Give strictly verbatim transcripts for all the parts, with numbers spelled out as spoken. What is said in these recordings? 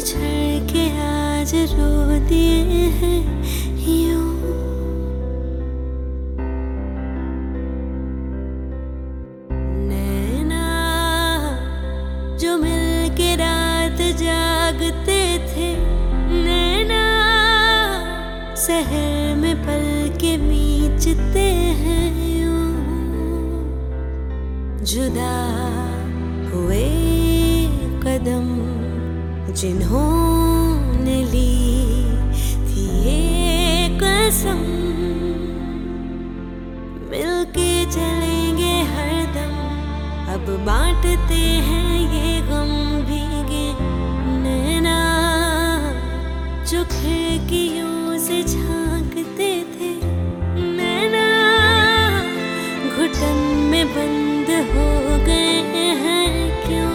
बिछड़ के आज रो दिए हैं यूं। नैना जो मिल के रात जागते थे, नैना शहर में पल के बीचते हैं यूं। जुदा हुए कदम जिन्होंने ली थी ये कसम, मिलके चलेंगे हरदम, अब बांटते हैं ये गम भीगे। नैना जो खिड़कियों से झांकते थे, नैना घुटन में बंद हो गए हैं क्यों।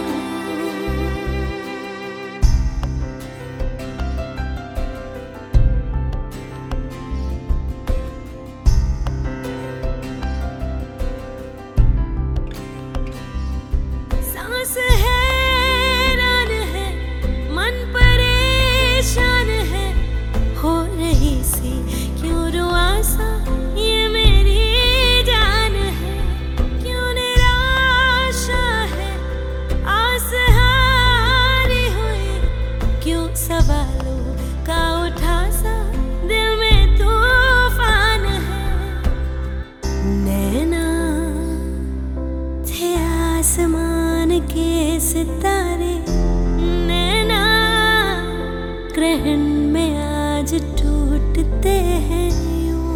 सांस हैरान है, मन परेशान है, हो रही सी क्यों रुआसा ये मेरी जान है। क्यों निराशा है, आस हारी हुई, क्यों सवालों का उठा सा दिल में तूफान है। नैना थे आसमान के सितारे, नैना ग्रहण में आज टूटते हैं यूं।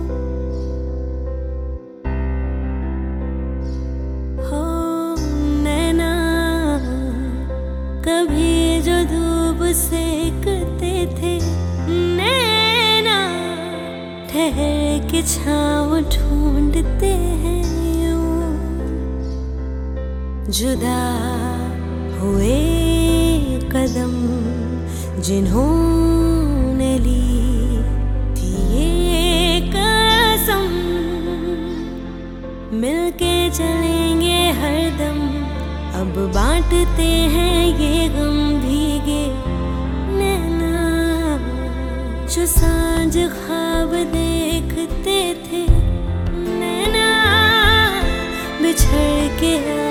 हो नैना कभी जो धूप सेकते थे, नैना ठहर के छाँव ढूंढते हैं यूं। जुदा हुए कदम जिन्होंने ली थी ये कसम, मिलके चलेंगे हरदम, अब बांटते हैं ये गम भीगे। नैना जो सांझ ख्वाब देखते थे, नैना बिछड़ के